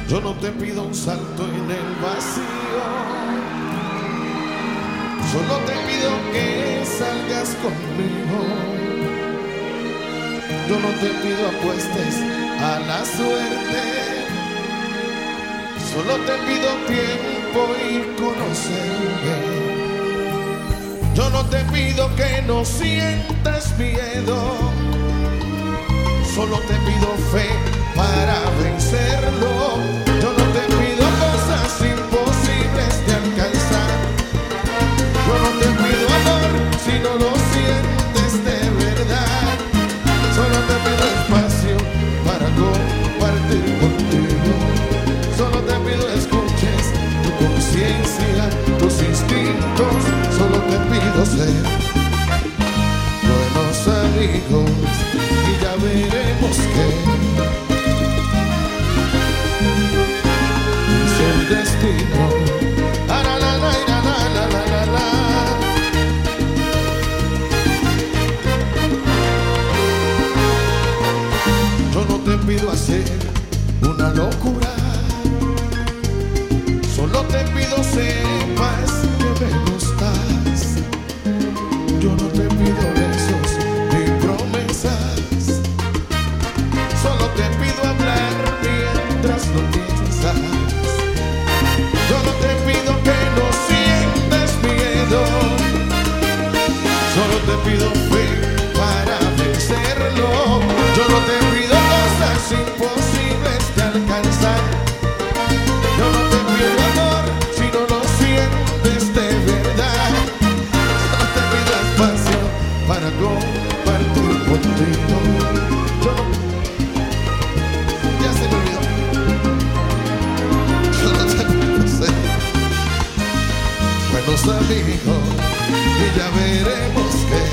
Yo no te pido un salto en el vacío, solo te pido que salgas conmigo. Yo no te pido apuestes a la suerte, solo te pido tiempo y conocerme. Yo no te pido que no sientas miedo, solo te pido fe para vencerlo. Yo no te pido cosas imposibles de alcanzar. Yo no te pido amor si no lo sientes de verdad. Solo te pido espacio para compartir contigo. Solo te pido escuches tu conciencia, tus instintos. Solo te pido ser buenos amigos y ya veremos qué es el destino. Ah, la, la, la, la, la, la, la, la. Yo no te pido hacer una locura, solo te pido sepas que me gustas. Yo no te pido besos ni promesas, solo te pido hablar mientras lo piensas. Yo no te pido que no sientas miedo, solo te pido fe para vencerlo. Yo no te pido cosas imposibles de alcanzar. Yo no te pido amor si no lo sientes de verdad. Solo te pido espacio para compartir contigo. Yo no... Ya se me olvidó. Yo no te pido ser buenos amigos y ya veremos qué